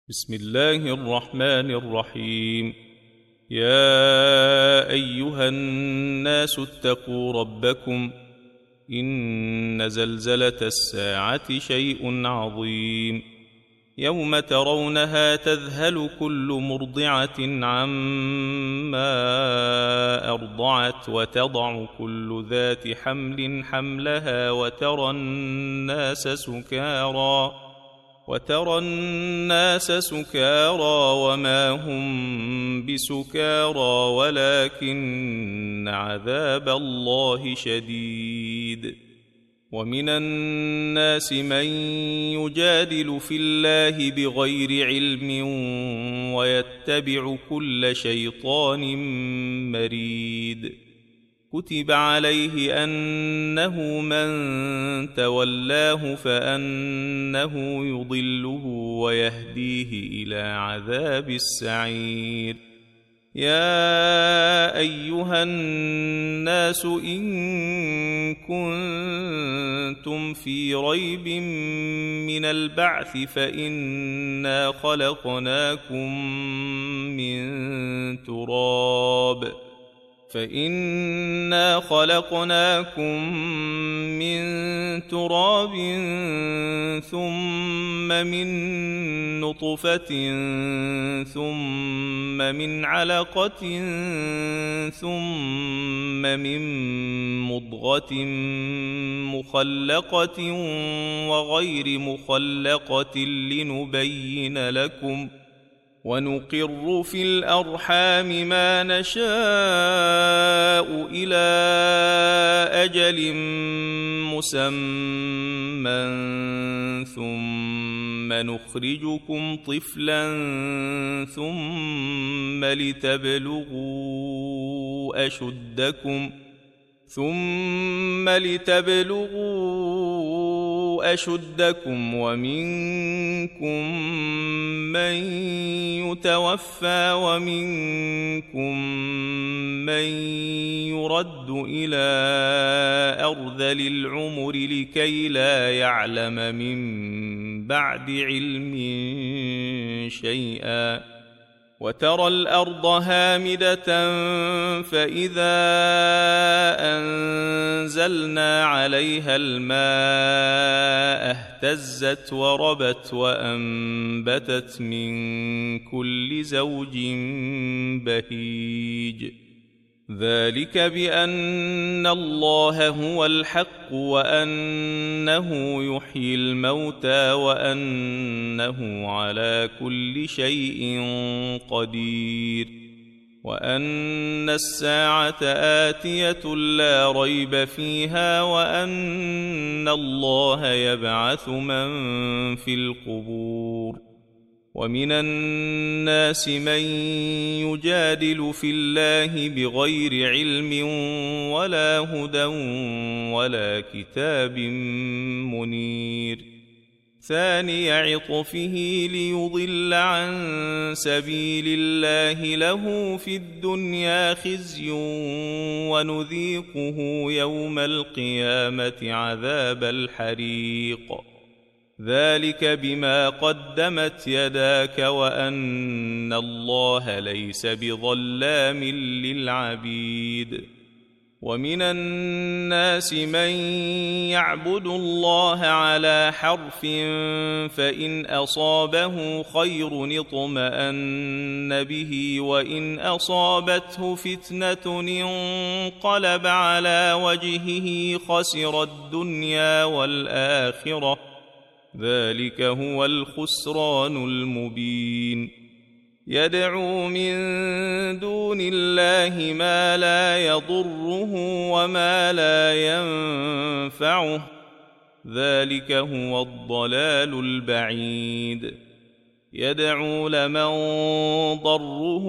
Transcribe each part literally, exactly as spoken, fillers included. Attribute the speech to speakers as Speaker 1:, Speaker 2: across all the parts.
Speaker 1: بسم الله الرحمن الرحيم. يا أيها الناس اتقوا ربكم إن زلزلة الساعة شيء عظيم. يوم ترونها تذهل كل مرضعة عما أرضعت وتضع كل ذات حمل حملها وترى الناس سكارى وترى الناس سكارى وما هم بسكارى ولكن عذاب الله شديد. ومن الناس من يجادل في الله بغير علم ويتبع كل شيطان مريد. كتب عليه أنه من تولاه فأنه يضله ويهديه إلى عذاب السعير. يا أيها الناس إن كنتم في ريب من البعث فإنا خلقناكم من تراب فإنا خلقناكم من تراب ثم من نطفة ثم من علقة ثم من مضغة مخلقة وغير مخلقة لنبين لكم ونقر في الأرحام ما نشاء إلى أجل مسمى ثم نخرجكم طفلا ثم لتبلغوا أشدكم ثم لتبلغوا أشدكم ومنكم من يتوفى ومنكم من يرد إلى أرذل العمر لكي لا يعلم من بعد علم شيئا. وترى الأرض هامدة فإذا أنزلنا عليها الماء اهتزت وربت وأنبتت من كل زوج بهيج. ذلك بأن الله هو الحق وأنه يحيي الموتى وأنه على كل شيء قدير وأن الساعة آتية لا ريب فيها وأن الله يبعث من في القبور. ومن الناس من يجادل في الله بغير علم ولا هدى ولا كتاب منير. ثاني عطفه ليضل عن سبيل الله له في الدنيا خزي ونذيقه يوم القيامة عذاب الحريق. ذلك بما قدمت يداك وأن الله ليس بظلام للعبيد. ومن الناس من يعبد الله على حرف فإن أصابه خير اطمأن به وإن أصابته فتنة انقلب على وجهه خسر الدنيا والآخرة. ذلك هو الخسران المبين. يدعو من دون الله ما لا يضره وما لا ينفعه. ذلك هو الضلال البعيد. يدعو لمن ضره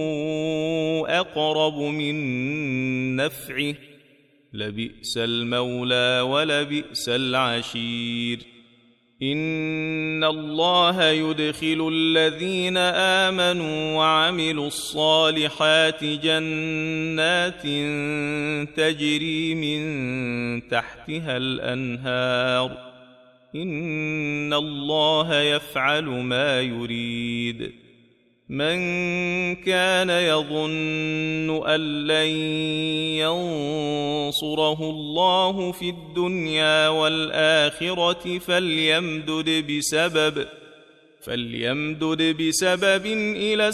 Speaker 1: أقرب من نفعه. لبئس المولى ولبئس العشير. إن الله يدخل الذين آمنوا وعملوا الصالحات جنات تجري من تحتها الأنهار إن الله يفعل ما يريد من كان يظن أن لن ينصره الله في الدنيا والآخرة فليمدد بسبب فليمدد بسبب إلى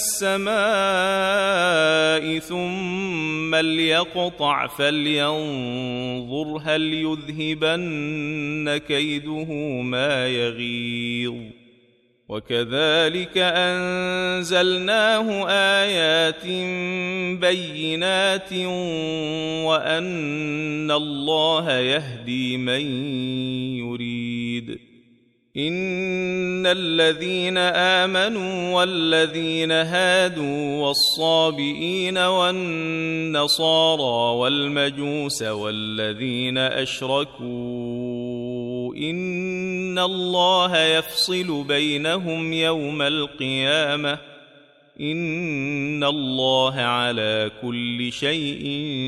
Speaker 1: السماء ثم ليقطع فلينظر هل يذهبن كيده ما يغيظ وكذلك أنزلناه آيات بينات وأن الله يهدي من يريد إن الذين آمنوا والذين هادوا والصابئين والنصارى والمجوس والذين أشركوا إن الله يفصل بينهم يوم القيامة إن الله على كل شيء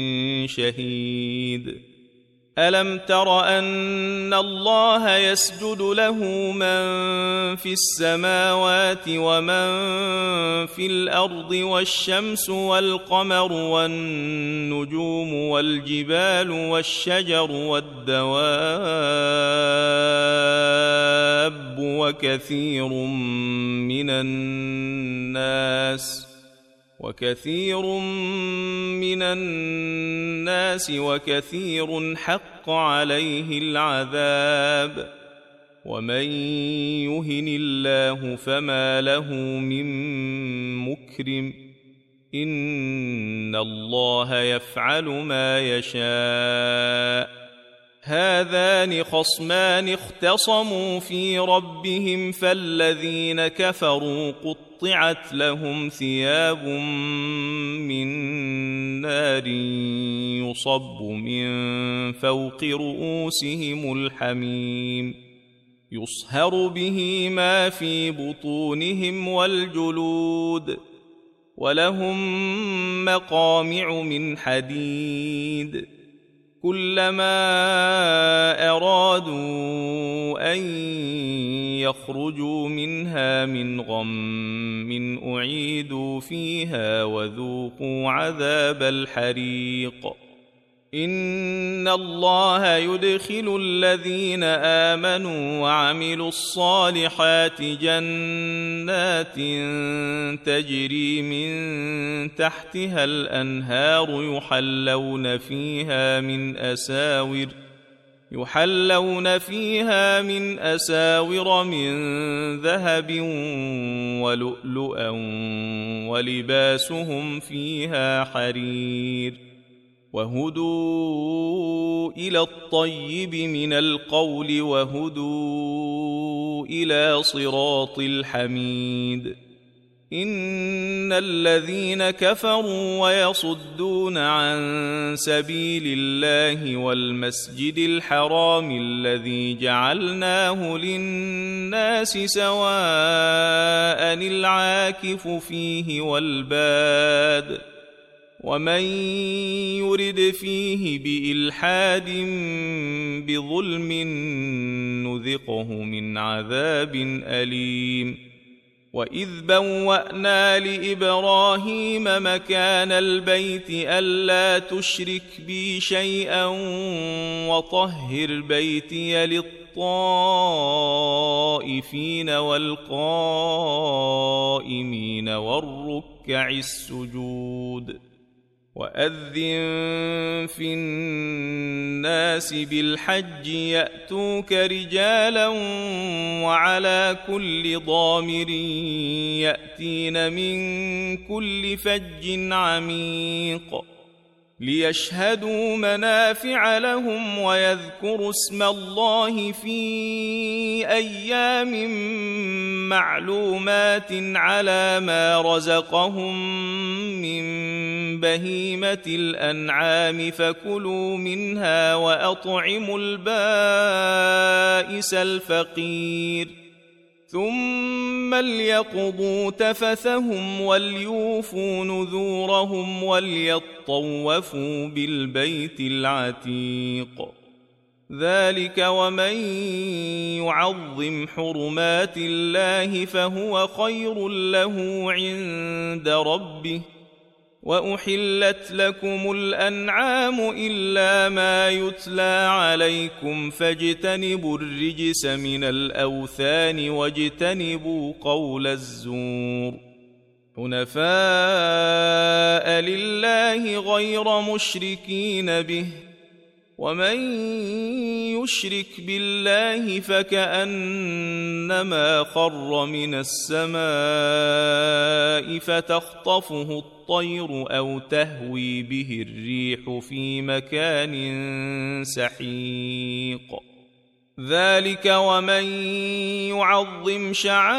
Speaker 1: شهيد ألم تر أن الله يسجد له من في السماوات ومن في الأرض والشمس والقمر والنجوم والجبال والشجر والدواب وكثير من الناس وكثير من الناس وكثير حق عليه العذاب ومن يهن الله فما له من مكرم إن الله يفعل ما يشاء هذان خصمان اختصموا في ربهم فالذين كفروا قطعت لهم ثياب من نار يصب من فوق رؤوسهم الحميم يصهر به ما في بطونهم والجلود ولهم مقامع من حديد كلما أرادوا أن يخرجوا منها من غم أعيدوا فيها وذوقوا عذاب الحريق إن الله يدخل الذين آمنوا وعملوا الصالحات جنات تجري من تحتها الأنهار يحلون فيها من أساور يحلون فيها من أساور من ذهب ولؤلؤا ولباسهم فيها حرير وهدوا إلى الطيب من القول وهدوا إلى صراط الحميد إن الذين كفروا ويصدون عن سبيل الله والمسجد الحرام الذي جعلناه للناس سواء العاكف فيه والباد ومن يرد فيه بإلحاد بظلم نذقه من عذاب أليم وإذ بوأنا لإبراهيم مكان البيت ألا تشرك بي شيئا وطهر بيتي للطائفين والقائمين والركع السجود وأذن في الناس بالحج يأتوك رجالا وعلى كل ضامر يأتين من كل فج عميق ليشهدوا منافع لهم ويذكروا اسم الله في أيام معلومات على ما رزقهم من بهيمة الأنعام فكلوا منها وأطعموا البائس الفقير ثم ليقضوا تفثهم وليوفوا نذورهم وليطوفوا بالبيت العتيق ذلك ومن يعظم حرمات الله فهو خير له عند ربه. وأحلت لكم الأنعام إلا ما يتلى عليكم فاجتنبوا الرجس من الأوثان واجتنبوا قول الزور حنفاء لله غير مشركين به. ومن يشرك بالله فكأنما خر من السماء فتخطفه الطير أو تهوي به الريح في مكان سحيق. ذلك ومن يعظم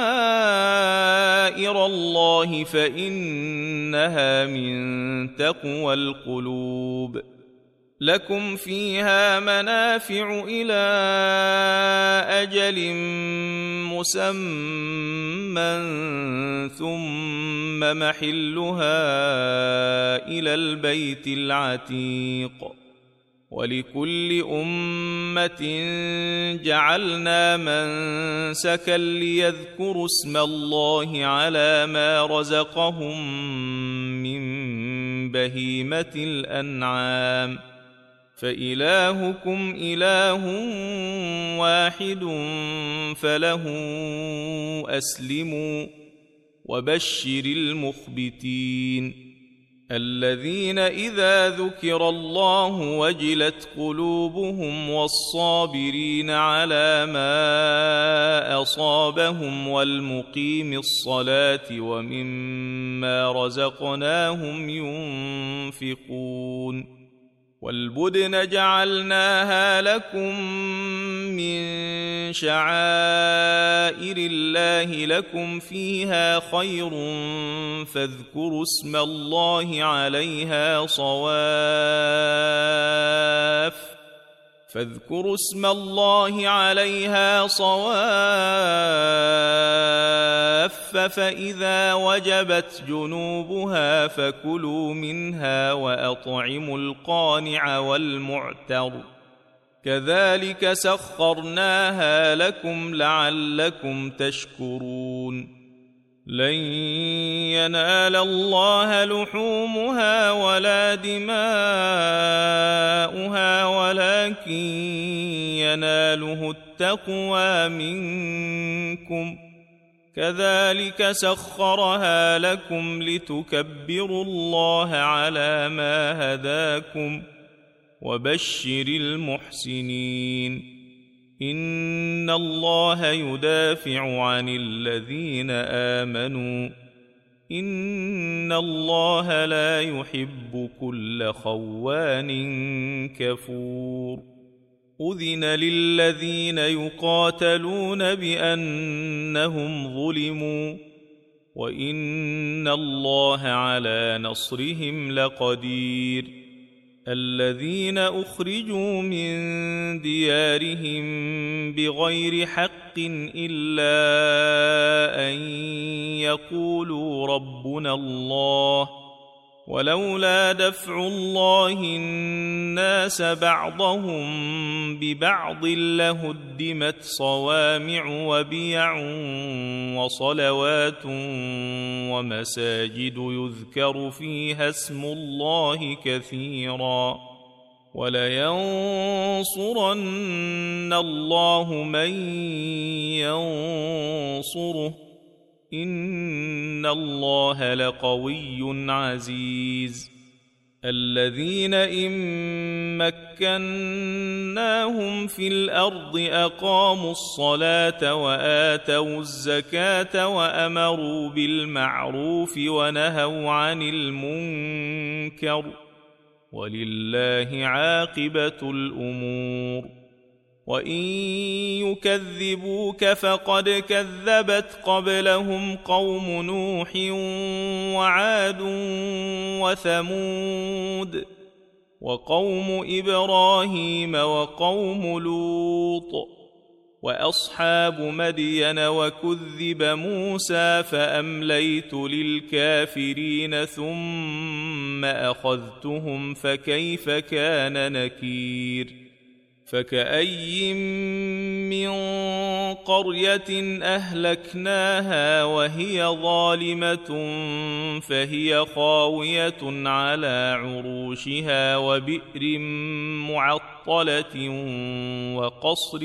Speaker 1: شعائر الله فإنها من تقوى القلوب. لكم فيها منافع إلى أجل مسمى ثم محلها إلى البيت العتيق. ولكل أمة جعلنا منسكا ليذكروا اسم الله على ما رزقهم من بهيمة الأنعام فإلهكم إله واحد فله أسلموا وبشر المخبتين الذين إذا ذكر الله وجلت قلوبهم والصابرين على ما أصابهم والمقيم الصلاة ومما رزقناهم ينفقون. والبدن جعلناها لكم من شعائر الله لكم فيها خير فاذكروا اسم الله عليها صواف فاذكروا اسم الله عليها صواف فإذا وجبت جنوبها فكلوا منها وأطعموا القانع والمعتر كذلك سخرناها لكم لعلكم تشكرون. لن ينال الله لحومها ولا دماؤها ولكن يناله التقوى منكم كذلك سخرها لكم لتكبروا الله على ما هداكم وبشر المحسنين. إن الله يدافع عن الذين آمنوا إن الله لا يحب كل خوان كفور. أذن للذين يقاتلون بأنهم ظلموا وإن الله على نصرهم لقدير. الذين أخرجوا من ديارهم بغير حق إلا أن يقولوا ربنا الله ولولا دفع الله الناس بعضهم ببعض لهدمت صوامع وبيع وصلوات ومساجد يذكر فيها اسم الله كثيرا ولينصرن الله من ينصره إن الله لقوي عزيز. الذين إن مكناهم في الأرض أقاموا الصلاة وآتوا الزكاة وأمروا بالمعروف ونهوا عن المنكر ولله عاقبة الأمور. وإن يكذبوك فقد كذبت قبلهم قوم نوح وعاد وثمود وقوم إبراهيم وقوم لوط وأصحاب مدين وكذب موسى فأمليت للكافرين ثم أخذتهم فكيف كان نكير. فكأي من قرية أهلكناها وهي ظالمة فهي خاوية على عروشها وبئر معطلة وقصر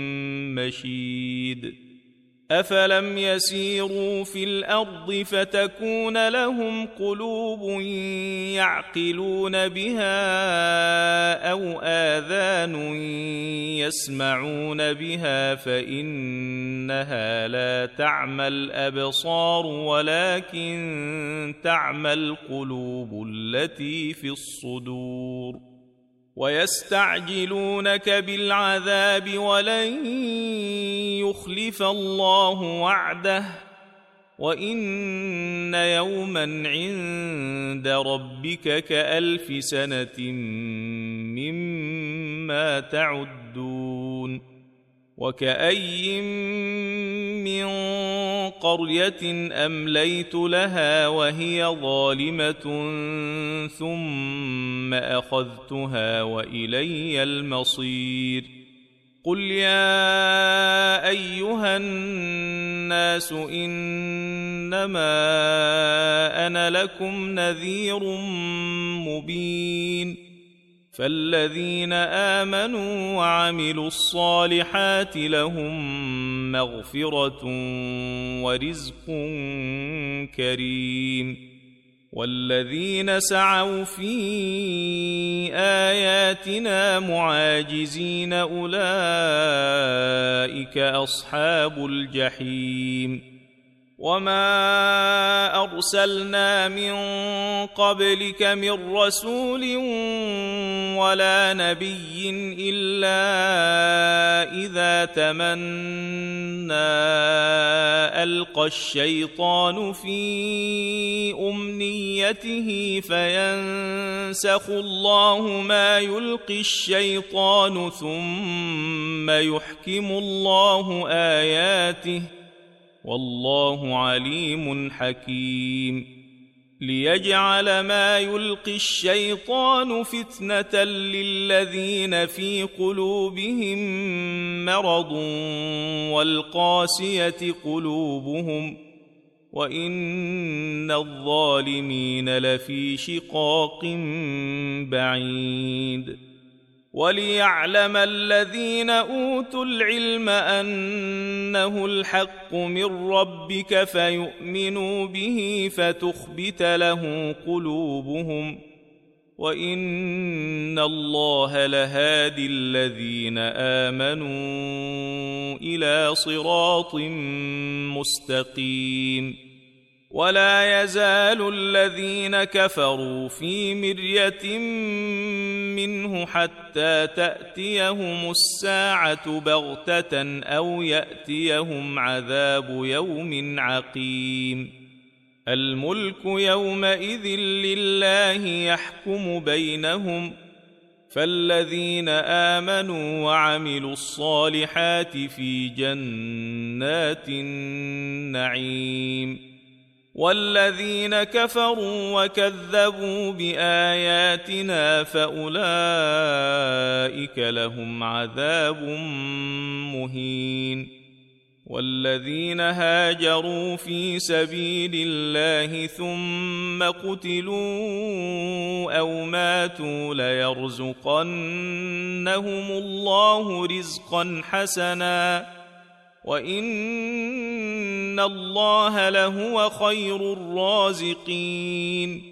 Speaker 1: مشيد أفلم يسيروا في الأرض فتكون لهم قلوب يعقلون بها أو آذان يسمعون بها فإنها لا تعمى الأبصار ولكن تعمى القلوب التي في الصدور ويستعجلونك بالعذاب ولن يخلف الله وعده وإن يوما عند ربك كألف سنة مما تعدون وكأي من قرية أمليت لها وهي ظالمة ثم أخذتها وإلي المصير قل يا أيها الناس إنما أنا لكم نذير مبين فالذين آمنوا وعملوا الصالحات لهم مغفرة ورزق كريم والذين سعوا في آياتنا معاجزين أولئك أصحاب الجحيم وما أرسلنا من قبلك من رسول ولا نبي إلا إذا تمنى ألقى الشيطان في أمنيته فينسخ الله ما يلقي الشيطان ثم يحكم الله آياته والله عليم حكيم ليجعل ما يلقي الشيطان فتنة للذين في قلوبهم مرض والقاسية قلوبهم وإن الظالمين لفي شقاق بعيد وليعلم الذين أوتوا العلم أنه الحق من ربك فيؤمنوا به فتخبت له قلوبهم وإن الله لهادي الذين آمنوا إلى صراط مستقيم ولا يزال الذين كفروا في مرية منه حتى تأتيهم الساعة بغتة أو يأتيهم عذاب يوم عقيم الملك يومئذ لله يحكم بينهم فالذين آمنوا وعملوا الصالحات في جنات النعيم والذين كفروا وكذبوا بآياتنا فأولئك لهم عذاب مهين والذين هاجروا في سبيل الله ثم قتلوا أو ماتوا ليرزقنهم الله رزقا حسنا وإن الله لهو خير الرازقين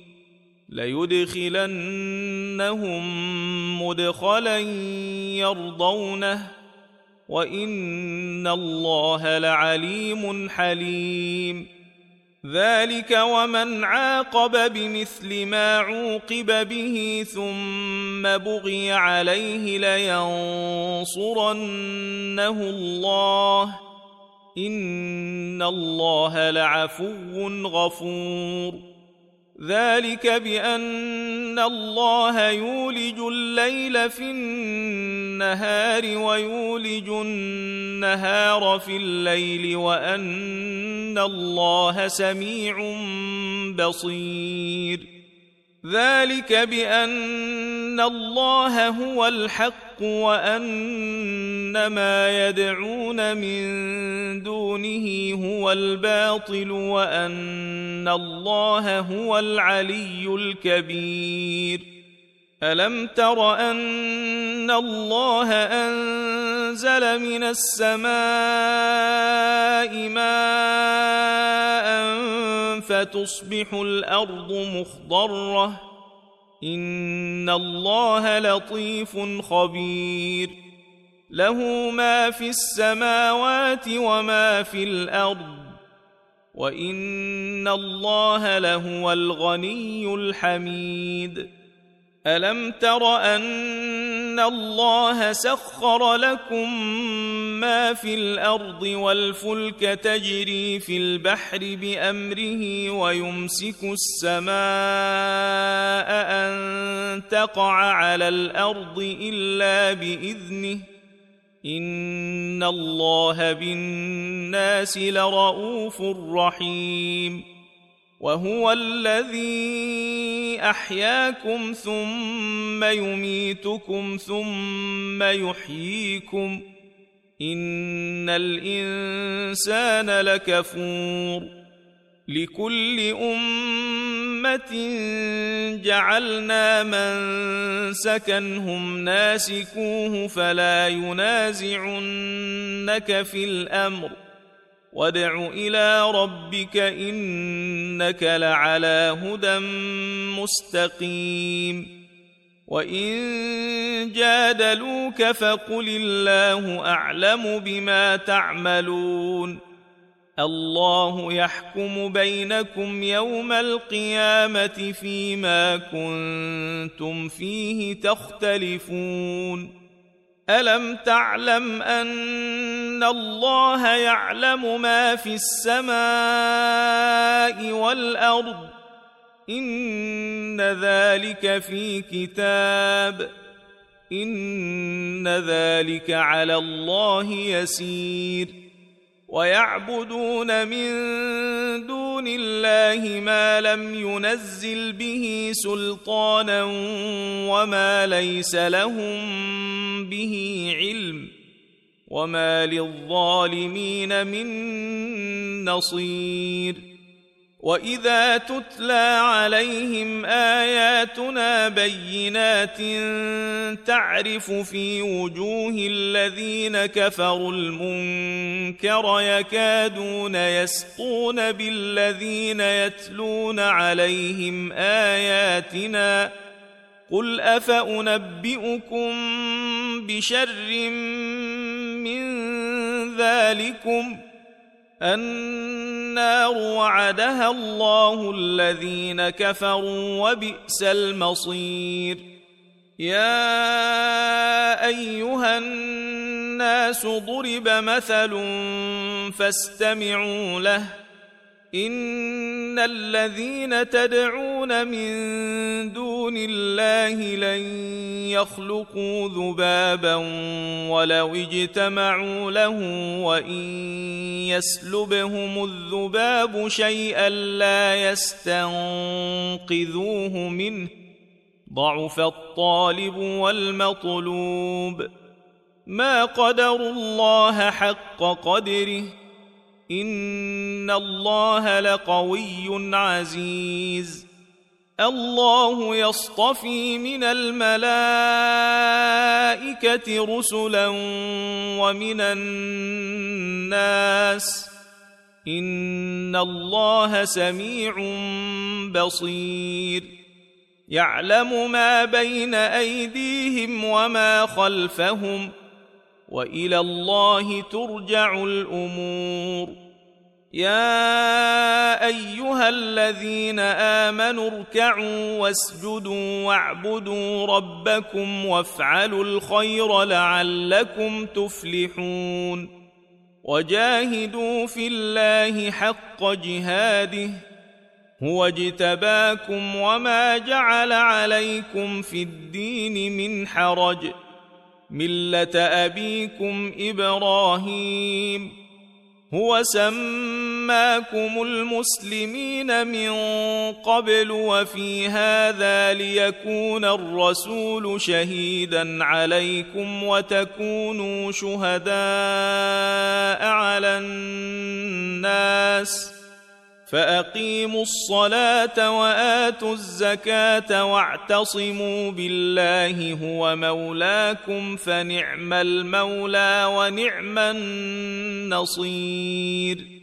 Speaker 1: ليدخلنهم مدخلا يرضونه وإن الله لعليم حليم ذلك ومن عاقب بمثل ما عوقب به ثم بغي عليه لينصرنه الله إن الله لعفو غفور ذلك بأن الله يولج الليل في النهار ويولج النهار في الليل وأن الله سميع بصير ذلك بأن الله هو الحق وأن ما يدعون من دونه هو الباطل وأن الله هو العلي الكبير. ألم تر أن الله أنزل من السماء ماء فتصبح الأرض مخضرة إن الله لطيف خبير له ما في السماوات وما في الأرض وإن الله لهو الغني الحميد. ألم تر أن الله سخر لكم ما في الأرض والفلك تجري في البحر بأمره ويمسك السماء أن تقع على الأرض إلا بإذنه إن الله بالناس لرؤوف رحيم. وهو الذي أحياكم ثم يميتكم ثم يحييكم إن الإنسان لكفور. لكل أمة جعلنا منسكا هم ناسكوه فلا ينازعنك في الأمر وادع إلى ربك إنك لعلى هدى مستقيم. وإن جادلوك فقل الله أعلم بما تعملون الله يحكم بينكم يوم القيامة فيما كنتم فيه تختلفون. ألم تعلم أن الله يعلم ما في السماء والأرض إن ذلك في كتاب إن ذلك على الله يسير. ويعبدون من دون الله ما لم ينزل به سلطانا وما ليس لهم به علم وما للظالمين من نصير. وإذا تتلى عليهم آياتنا بينات تعرف في وجوه الذين كفروا المنكر يكادون يسطون بالذين يتلون عليهم آياتنا قل أفأنبئكم بشر من ذلكم النار وعدها الله الذين كفروا وبئس المصير. يا أيها الناس ضرب مثل فاستمعوا له إن الذين تدعون من دون الله لن يخلقوا ذبابا ولو اجتمعوا له وإن يسلبهم الذباب شيئا لا يستنقذوه منه ضعف الطالب والمطلوب. ما قدروا الله حق قدره إن الله لقوي عزيز. الله يصطفي من الملائكة رسلا ومن الناس إن الله سميع بصير. يعلم ما بين أيديهم وما خلفهم وإلى الله ترجع الأمور. يا أيها الذين آمنوا اركعوا واسجدوا واعبدوا ربكم وافعلوا الخير لعلكم تفلحون. وجاهدوا في الله حق جهاده هو اجتباكم وما جعل عليكم في الدين من حرج ملة أبيكم إبراهيم هو سماكم المسلمين من قبل وفي هذا ليكون الرسول شهيدا عليكم وتكونوا شهداء على الناس فأقيموا الصلاة وآتوا الزكاة واعتصموا بالله هو مولاكم فنعم المولى ونعم النصير.